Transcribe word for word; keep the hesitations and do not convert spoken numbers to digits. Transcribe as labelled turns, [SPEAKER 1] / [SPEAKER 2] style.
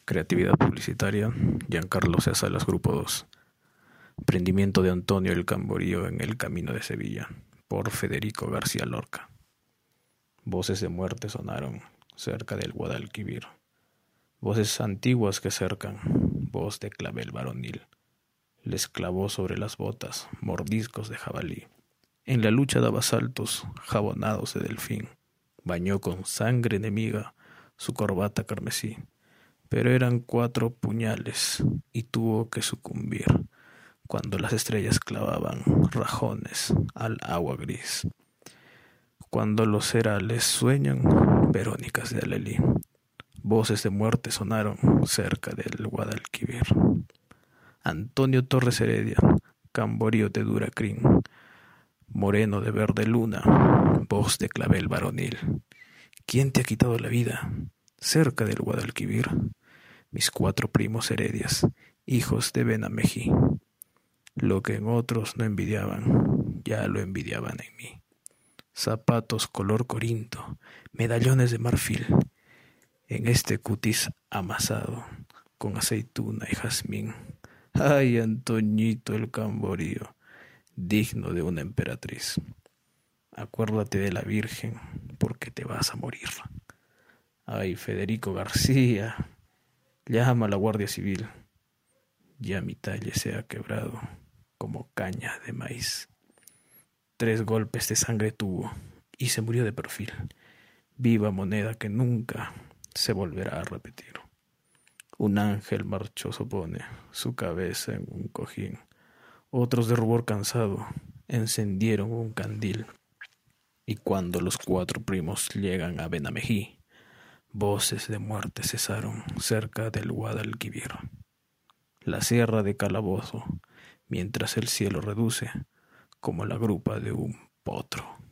[SPEAKER 1] Creatividad publicitaria, Giancarlo Salas Grupo dos. Prendimiento de Antonio el Camborío en el camino de Sevilla, por Federico García Lorca. Voces de muerte sonaron cerca del Guadalquivir. Voces antiguas que cercan, voz de clavel varonil. Les clavó sobre las botas mordiscos de jabalí. En la lucha daba saltos jabonados de delfín. Bañó con sangre enemiga su corbata carmesí. Pero eran cuatro puñales y tuvo que sucumbir cuando las estrellas clavaban rajones al agua gris. Cuando los cerales sueñan, Verónicas de Alelí. Voces de muerte sonaron cerca del Guadalquivir. Antonio Torres Heredia, Camborío de Duracrín, moreno de verde luna, voz de clavel varonil. ¿Quién te ha quitado la vida cerca del Guadalquivir? Mis cuatro primos Heredias, hijos de Benamejí. Lo que en otros no envidiaban, ya lo envidiaban en mí. Zapatos color corinto, medallones de marfil, en este cutis amasado, con aceituna y jazmín. Ay, Antoñito el Camborío, digno de una emperatriz. Acuérdate de la Virgen, porque te vas a morir. Ay, Federico García, llama a la Guardia Civil. Ya mi talle se ha quebrado como caña de maíz. Tres golpes de sangre tuvo y se murió de perfil. Viva moneda que nunca se volverá a repetir. Un ángel marchoso pone su cabeza en un cojín. Otros de rubor cansado encendieron un candil. Y cuando los cuatro primos llegan a Benamejí, voces de muerte cesaron cerca del Guadalquivir. La sierra de calabozo, mientras el cielo reduce como la grupa de un potro.